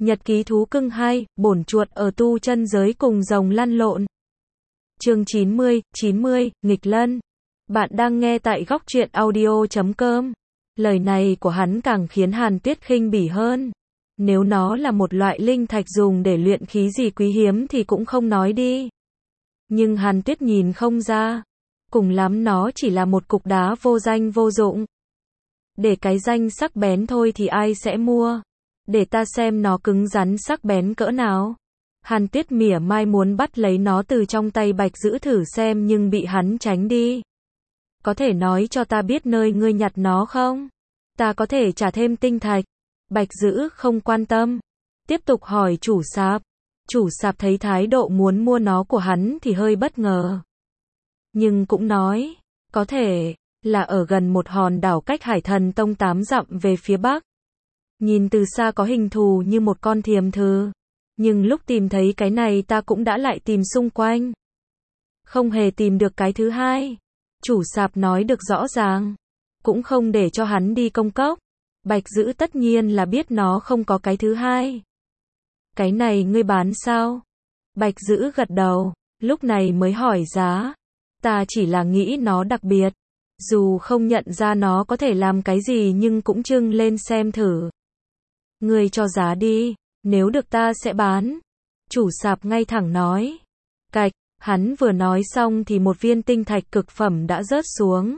Nhật ký thú cưng 2, bổn chuột ở tu chân giới cùng rồng lăn lộn. Chương 90, nghịch lân. Bạn đang nghe tại góc truyện audio.com. Lời này của hắn càng khiến Hàn Tuyết khinh bỉ hơn. Nếu nó là một loại linh thạch dùng để luyện khí gì quý hiếm thì cũng không nói đi. Nhưng Hàn Tuyết nhìn không ra. Cùng lắm nó chỉ là một cục đá vô danh vô dụng. Để cái danh sắc bén thôi thì ai sẽ mua. Để ta xem nó cứng rắn sắc bén cỡ nào. Hàn Tuyết mỉa mai muốn bắt lấy nó từ trong tay Bạch Dữ thử xem nhưng bị hắn tránh đi. Có thể nói cho ta biết nơi ngươi nhặt nó không? Ta có thể trả thêm tinh thạch. Bạch Dữ không quan tâm. Tiếp tục hỏi chủ sạp. Chủ sạp thấy thái độ muốn mua nó của hắn thì hơi bất ngờ. Nhưng cũng nói, có thể là ở gần một hòn đảo cách Hải Thần Tông 8 dặm về phía bắc. Nhìn từ xa có hình thù như một con thiềm thử. Nhưng lúc tìm thấy cái này ta cũng đã lại tìm xung quanh. Không hề tìm được cái thứ hai. Chủ sạp nói được rõ ràng. Cũng không để cho hắn đi công cốc. Bạch Dữ tất nhiên là biết nó không có cái thứ hai. Cái này ngươi bán sao? Bạch Dữ gật đầu. Lúc này mới hỏi giá. Ta chỉ là nghĩ nó đặc biệt. Dù không nhận ra nó có thể làm cái gì nhưng cũng trưng lên xem thử. Ngươi cho giá đi, nếu được ta sẽ bán. Chủ sạp ngay thẳng nói. Cạch, hắn vừa nói xong thì một viên tinh thạch cực phẩm đã rớt xuống.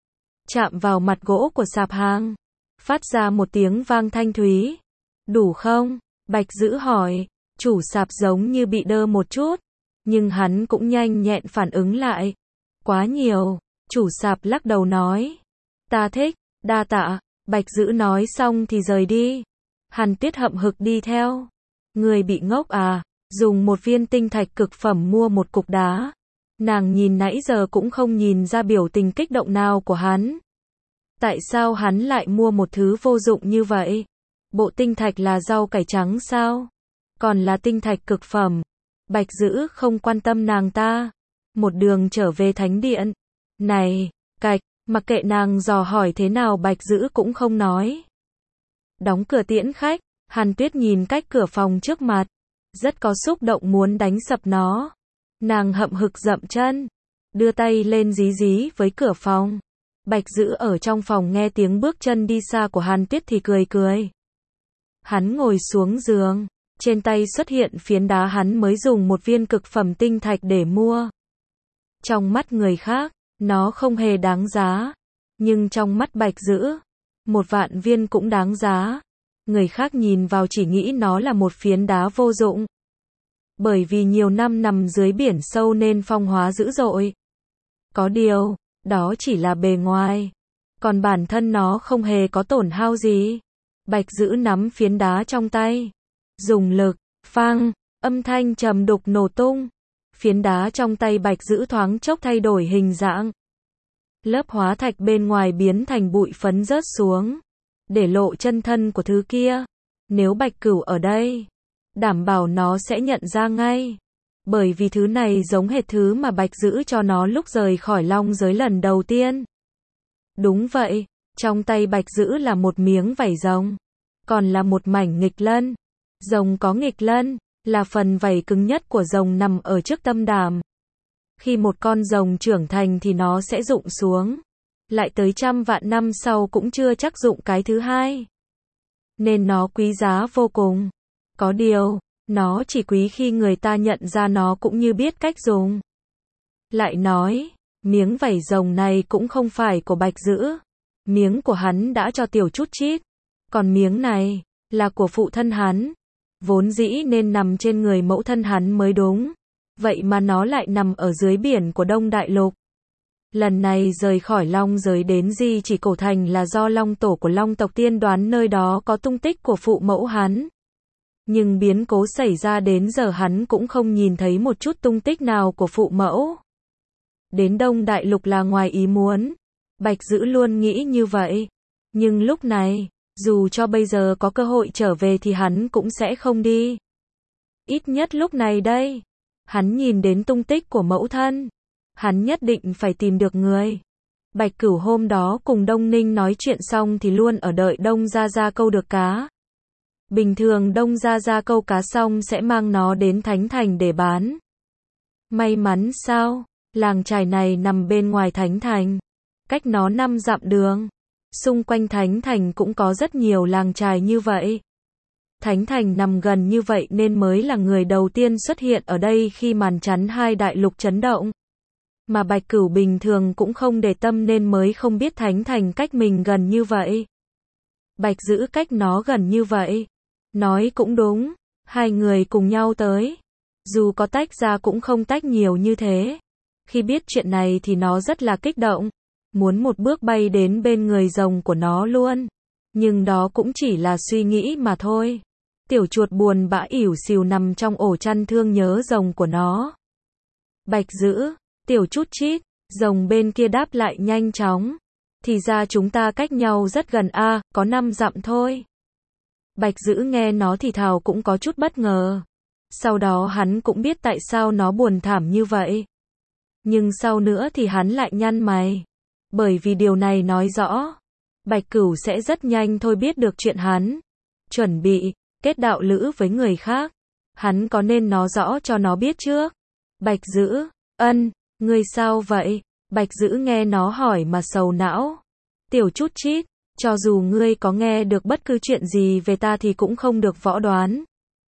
Chạm vào mặt gỗ của sạp hàng. Phát ra một tiếng vang thanh thúy. Đủ không? Bạch Dữ hỏi. Chủ sạp giống như bị đơ một chút. Nhưng hắn cũng nhanh nhẹn phản ứng lại. Quá nhiều. Chủ sạp lắc đầu nói. Ta thích, đa tạ. Bạch Dữ nói xong thì rời đi. Hàn Tuyết hậm hực đi theo. Người bị ngốc à, dùng một viên tinh thạch cực phẩm mua một cục đá. Nàng nhìn nãy giờ cũng không nhìn ra biểu tình kích động nào của hắn. Tại sao hắn lại mua một thứ vô dụng như vậy? Bộ tinh thạch là rau cải trắng sao? Còn là tinh thạch cực phẩm. Bạch Dữ không quan tâm nàng ta. Một đường trở về thánh điện. Này, Cạch, mặc kệ nàng dò hỏi thế nào Bạch Dữ cũng không nói. Đóng cửa tiễn khách, Hàn Tuyết nhìn cách cửa phòng trước mặt. Rất có xúc động muốn đánh sập nó. Nàng hậm hực dậm chân. Đưa tay lên dí dí với cửa phòng. Bạch Dữ ở trong phòng nghe tiếng bước chân đi xa của Hàn Tuyết thì cười cười. Hắn ngồi xuống giường. Trên tay xuất hiện phiến đá hắn mới dùng một viên cực phẩm tinh thạch để mua. Trong mắt người khác, nó không hề đáng giá. Nhưng trong mắt Bạch Dữ, 1.000.000 viên cũng đáng giá. Người khác nhìn vào chỉ nghĩ nó là một phiến đá vô dụng. Bởi vì nhiều năm nằm dưới biển sâu nên phong hóa dữ dội. Có điều, đó chỉ là bề ngoài. Còn bản thân nó không hề có tổn hao gì. Bạch Dữ nắm phiến đá trong tay. Dùng lực, phang, âm thanh trầm đục nổ tung. Phiến đá trong tay Bạch Dữ thoáng chốc thay đổi hình dạng. Lớp hóa thạch bên ngoài biến thành bụi phấn rớt xuống. Để lộ chân thân của thứ kia. Nếu Bạch Cửu ở đây, đảm bảo nó sẽ nhận ra ngay. Bởi vì thứ này giống hệt thứ mà Bạch Dữ cho nó lúc rời khỏi long giới lần đầu tiên. Đúng vậy, trong tay Bạch Dữ là một miếng vảy rồng. Còn là một mảnh nghịch lân. Rồng có nghịch lân, là phần vảy cứng nhất của rồng nằm ở trước tâm đàm. Khi một con rồng trưởng thành thì nó sẽ rụng xuống. Lại tới 100.000 năm sau cũng chưa chắc rụng cái thứ hai. Nên nó quý giá vô cùng. Có điều, nó chỉ quý khi người ta nhận ra nó cũng như biết cách dùng. Lại nói, miếng vảy rồng này cũng không phải của Bạch Dữ. Miếng của hắn đã cho Tiểu Chút Chít. Còn miếng này, là của phụ thân hắn. Vốn dĩ nên nằm trên người mẫu thân hắn mới đúng. Vậy mà nó lại nằm ở dưới biển của Đông Đại Lục. Lần này rời khỏi long giới đến Di Chỉ Cổ Thành là do long tổ của long tộc tiên đoán nơi đó có tung tích của phụ mẫu hắn. Nhưng biến cố xảy ra đến giờ hắn cũng không nhìn thấy một chút tung tích nào của phụ mẫu. Đến Đông Đại Lục là ngoài ý muốn. Bạch Dữ luôn nghĩ như vậy. Nhưng lúc này, dù cho bây giờ có cơ hội trở về thì hắn cũng sẽ không đi. Ít nhất lúc này đây. Hắn nhìn đến tung tích của mẫu thân. Hắn nhất định phải tìm được người. Bạch Cửu hôm đó cùng Đông Ninh nói chuyện xong thì luôn ở đợi Đông Gia Gia câu được cá. Bình thường Đông Gia Gia câu cá xong sẽ mang nó đến Thánh Thành để bán. May mắn sao? Làng chài này nằm bên ngoài Thánh Thành. Cách nó 5 dặm đường. Xung quanh Thánh Thành cũng có rất nhiều làng chài như vậy. Thánh Thành nằm gần như vậy nên mới là người đầu tiên xuất hiện ở đây khi màn chắn hai đại lục chấn động. Mà Bạch Cửu bình thường cũng không để tâm nên mới không biết Thánh Thành cách mình gần như vậy. Bạch Dữ cách nó gần như vậy. Nói cũng đúng, hai người cùng nhau tới. Dù có tách ra cũng không tách nhiều như thế. Khi biết chuyện này thì nó rất là kích động. Muốn một bước bay đến bên người rồng của nó luôn. Nhưng đó cũng chỉ là suy nghĩ mà thôi. Tiểu chuột buồn bã ỉu xìu nằm trong ổ chăn thương nhớ rồng của nó. Bạch Dữ, tiểu chút chít, rồng bên kia đáp lại nhanh chóng. Thì ra chúng ta cách nhau rất gần a, có 5 dặm thôi. Bạch Dữ nghe nó thì thào cũng có chút bất ngờ. Sau đó hắn cũng biết tại sao nó buồn thảm như vậy. Nhưng sau nữa thì hắn lại nhăn mày. Bởi vì điều này nói rõ, Bạch Cửu sẽ rất nhanh thôi biết được chuyện hắn chuẩn bị kết đạo lữ với người khác. Hắn có nên nói rõ cho nó biết trước. Bạch Dữ, ngươi sao vậy? Bạch Dữ nghe nó hỏi mà sầu não. Tiểu chút chít, cho dù ngươi có nghe được bất cứ chuyện gì về ta thì cũng không được võ đoán.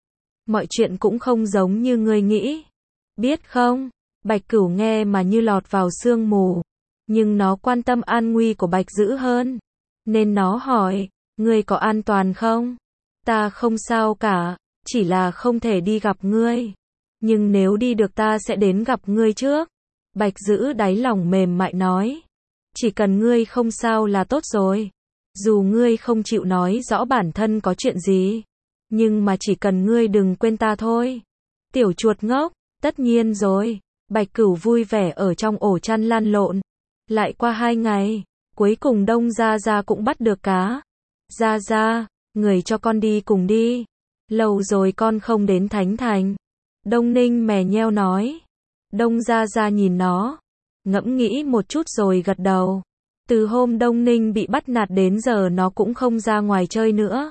Mọi chuyện cũng không giống như ngươi nghĩ. Biết không? Bạch Cửu nghe mà như lọt vào sương mù. Nhưng nó quan tâm an nguy của Bạch Dữ hơn. Nên nó hỏi, ngươi có an toàn không? Ta không sao cả, chỉ là không thể đi gặp ngươi. Nhưng nếu đi được ta sẽ đến gặp ngươi trước. Bạch Dữ đáy lòng mềm mại nói. Chỉ cần ngươi không sao là tốt rồi. Dù ngươi không chịu nói rõ bản thân có chuyện gì. Nhưng mà chỉ cần ngươi đừng quên ta thôi. Tiểu chuột ngốc, tất nhiên rồi. Bạch Cửu vui vẻ ở trong ổ chăn lăn lộn. Lại qua 2 ngày, cuối cùng Đông Gia Gia cũng bắt được cá. Gia Gia, người cho con đi cùng đi. Lâu rồi con không đến Thánh Thành. Đông Ninh mè nheo nói. Đông Gia Gia nhìn nó, ngẫm nghĩ một chút rồi gật đầu. Từ hôm Đông Ninh bị bắt nạt đến giờ nó cũng không ra ngoài chơi nữa.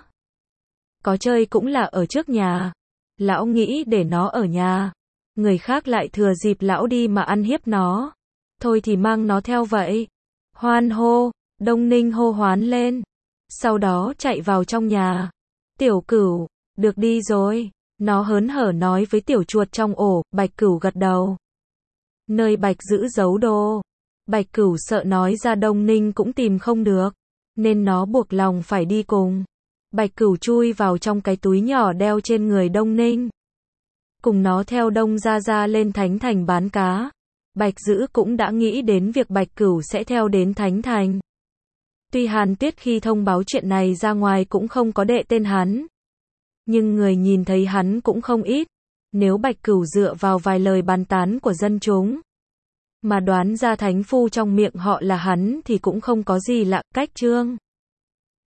Có chơi cũng là ở trước nhà. Lão nghĩ để nó ở nhà. Người khác lại thừa dịp lão đi mà ăn hiếp nó. Thôi thì mang nó theo vậy. Hoan hô, Đông Ninh hô hoán lên. Sau đó chạy vào trong nhà. Tiểu Cửu, được đi rồi. Nó hớn hở nói với tiểu chuột trong ổ. Bạch Cửu gật đầu. Nơi Bạch Dữ giấu đồ. Bạch Cửu sợ nói ra Đông Ninh cũng tìm không được. Nên nó buộc lòng phải đi cùng. Bạch Cửu chui vào trong cái túi nhỏ đeo trên người Đông Ninh. Cùng nó theo Đông Gia Gia lên Thánh Thành bán cá. Bạch Dữ cũng đã nghĩ đến việc Bạch Cửu sẽ theo đến Thánh Thành. Tuy Hàn Tuyết khi thông báo chuyện này ra ngoài cũng không có đệ tên hắn. Nhưng người nhìn thấy hắn cũng không ít. Nếu Bạch Cửu dựa vào vài lời bàn tán của dân chúng mà đoán ra thánh phu trong miệng họ là hắn thì cũng không có gì lạ. Cách chương